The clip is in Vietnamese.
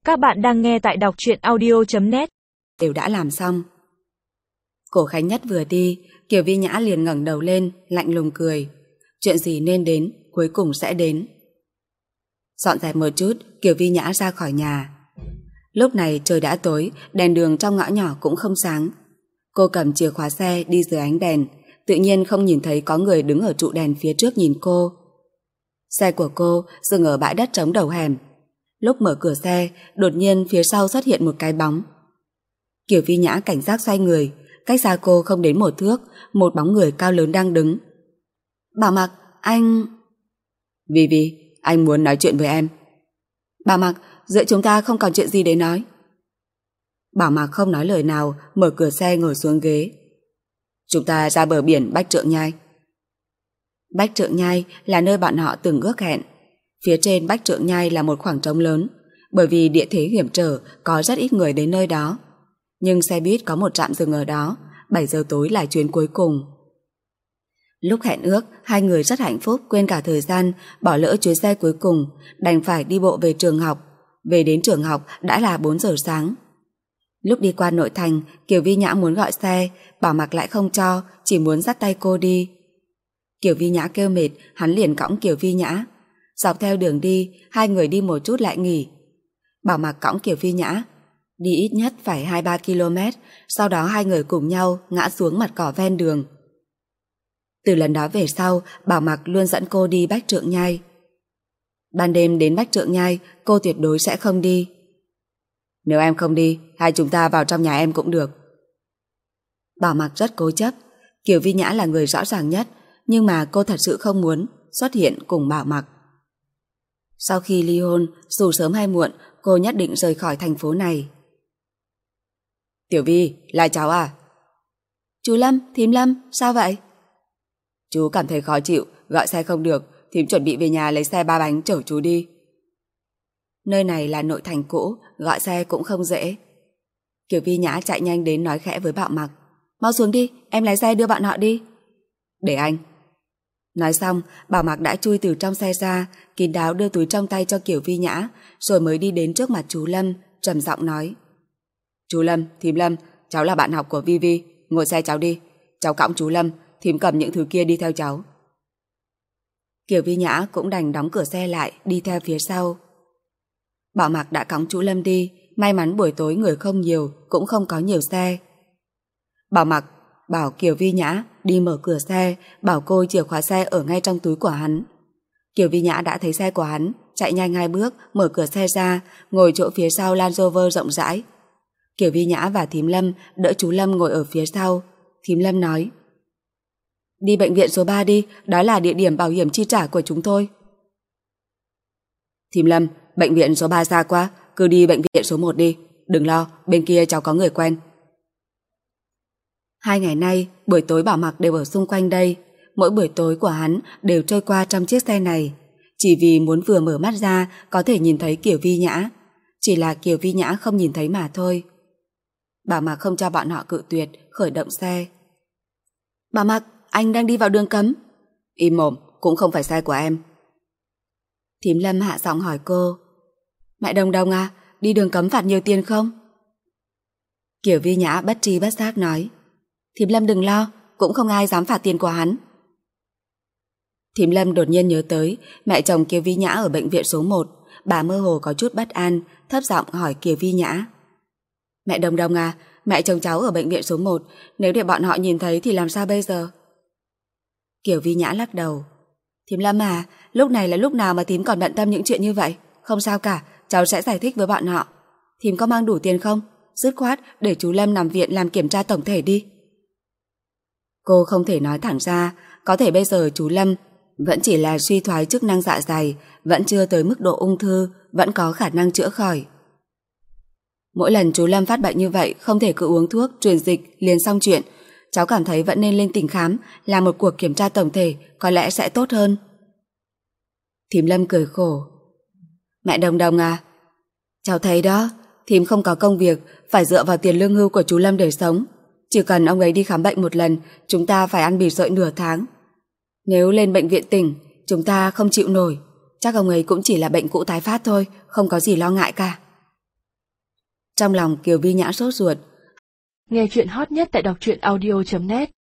Các bạn đang nghe tại đọc truyện audio.net. Đều đã làm xong. Cổ Khánh Nhất vừa đi, Kiều Vi Nhã liền ngẩng đầu lên, lạnh lùng cười. Chuyện gì nên đến, cuối cùng sẽ đến. Dọn dẹp một chút, Kiều Vi Nhã ra khỏi nhà. Lúc này trời đã tối, đèn đường trong ngõ nhỏ cũng không sáng. Cô cầm chìa khóa xe đi dưới ánh đèn, tự nhiên không nhìn thấy có người đứng ở trụ đèn phía trước nhìn cô. Xe của cô dừng ở bãi đất trống đầu hẻm. Lúc mở cửa xe, đột nhiên phía sau xuất hiện một cái bóng. Kiều Vi Nhã cảnh giác xoay người, cách xa cô không đến một thước, một bóng người cao lớn đang đứng. Bảo Mặc, anh... Vi, anh muốn nói chuyện với em. Bảo Mặc, giữa chúng ta không còn chuyện gì để nói. Bảo Mặc không nói lời nào, mở cửa xe ngồi xuống ghế. Chúng ta ra bờ biển Bách Trượng Nhai. Bách Trượng Nhai là nơi bọn họ từng ước hẹn. Phía trên Bách Trượng Nhai là một khoảng trống lớn, bởi vì địa thế hiểm trở có rất ít người đến nơi đó. Nhưng xe buýt có một trạm dừng ở đó, 7 giờ tối là chuyến cuối cùng. Lúc hẹn ước, hai người rất hạnh phúc, quên cả thời gian, bỏ lỡ chuyến xe cuối cùng, đành phải đi bộ về trường học. Về đến trường học đã là 4 giờ sáng. Lúc đi qua nội thành, Kiều Vi Nhã muốn gọi xe, Bảo Mặc lại không cho, chỉ muốn dắt tay cô đi. Kiều Vi Nhã kêu mệt, hắn liền cõng Kiều Vi Nhã. Dọc theo đường đi, hai người đi một chút lại nghỉ. Bảo Mặc cõng Kiều Vi Nhã, đi ít nhất phải 2-3 km, sau đó hai người cùng nhau ngã xuống mặt cỏ ven đường. Từ lần đó về sau, Bảo Mặc luôn dẫn cô đi Bách Trượng Nhai. Ban đêm đến Bách Trượng Nhai, cô tuyệt đối sẽ không đi. Nếu em không đi, hai chúng ta vào trong nhà em cũng được. Bảo Mặc rất cố chấp. Kiều Vi Nhã là người rõ ràng nhất, nhưng mà cô thật sự không muốn xuất hiện cùng Bảo Mặc. Sau khi ly hôn, dù sớm hay muộn, cô nhất định rời khỏi thành phố này. Tiểu Vi, là cháu à? Chú Lâm, thím Lâm, sao vậy? Chú cảm thấy khó chịu, gọi xe không được, thím chuẩn bị về nhà lấy xe 3 bánh chở chú đi. Nơi này là nội thành cũ, gọi xe cũng không dễ. Kiều Vi Nhã chạy nhanh đến nói khẽ với Bảo Mặc. Mau xuống đi, em lái xe đưa bọn họ đi. Để anh. Nói xong, Bảo Mặc đã chui từ trong xe ra, kín đáo đưa túi trong tay cho Kiều Vi Nhã, rồi mới đi đến trước mặt chú Lâm, trầm giọng nói. Chú Lâm, thím Lâm, cháu là bạn học của Vi, ngồi xe cháu đi. Cháu cõng chú Lâm, thím cầm những thứ kia đi theo cháu. Kiều Vi Nhã cũng đành đóng cửa xe lại, đi theo phía sau. Bảo Mặc đã cõng chú Lâm đi, may mắn buổi tối người không nhiều, cũng không có nhiều xe. Bảo Mặc bảo Kiều Vi Nhã đi mở cửa xe, bảo cô chìa khóa xe ở ngay trong túi của hắn. Kiều Vi Nhã đã thấy xe của hắn, chạy nhanh 2 bước, mở cửa xe ra, ngồi chỗ phía sau Land Rover rộng rãi. Kiều Vi Nhã và thím Lâm đỡ chú Lâm ngồi ở phía sau. Thím Lâm nói. Đi bệnh viện số 3 đi, đó là địa điểm bảo hiểm chi trả của chúng tôi. Thím Lâm, bệnh viện số 3 xa quá, cứ đi bệnh viện số 1 đi. Đừng lo, bên kia cháu có người quen. 2 ngày nay, buổi tối Bảo Mặc đều ở xung quanh đây. Mỗi buổi tối của hắn đều trôi qua trong chiếc xe này, chỉ vì muốn vừa mở mắt ra có thể nhìn thấy Kiều Vi Nhã. Chỉ là Kiều Vi Nhã không nhìn thấy mà thôi. Bảo Mặc không cho bọn họ cự tuyệt, khởi động xe. Bảo Mặc, anh đang đi vào đường cấm. Im mồm, cũng không phải xe của em. Thím Lâm hạ giọng hỏi cô. Mẹ Đồng à, đi đường cấm phạt nhiều tiền không? Kiều Vi Nhã bất tri bất giác nói. Thím Lâm đừng lo, cũng không ai dám phạt tiền của hắn. Thím Lâm đột nhiên nhớ tới mẹ chồng Kiều Vi Nhã ở bệnh viện số 1. Bà mơ hồ có chút bất an, thấp giọng hỏi Kiều Vi Nhã. Mẹ Đồng à, mẹ chồng cháu ở bệnh viện số 1, nếu để bọn họ nhìn thấy thì làm sao bây giờ? Kiều Vi Nhã lắc đầu. Thím Lâm à, lúc này là lúc nào mà thím còn bận tâm những chuyện như vậy? Không sao cả, cháu sẽ giải thích với bọn họ. Thím có mang đủ tiền không? Dứt khoát để chú Lâm nằm viện làm kiểm tra tổng thể đi. Cô không thể nói thẳng ra, có thể bây giờ chú Lâm vẫn chỉ là suy thoái chức năng dạ dày, vẫn chưa tới mức độ ung thư, vẫn có khả năng chữa khỏi. Mỗi lần chú Lâm phát bệnh như vậy, không thể cứ uống thuốc, truyền dịch liền xong chuyện. Cháu cảm thấy vẫn nên lên tỉnh khám, làm một cuộc kiểm tra tổng thể, có lẽ sẽ tốt hơn. Thím Lâm cười khổ. Mẹ Đồng à, cháu thấy đó, thím không có công việc, phải dựa vào tiền lương hưu của chú Lâm để sống. Chỉ cần ông ấy đi khám bệnh một lần, chúng ta phải ăn mì sợi nửa tháng. Nếu lên bệnh viện tỉnh, chúng ta không chịu nổi. Chắc ông ấy cũng chỉ là bệnh cũ tái phát thôi, không có gì lo ngại cả. Trong lòng Kiều Vi Nhã sốt ruột. Nghe chuyện hot nhất tại đọc truyện audio.net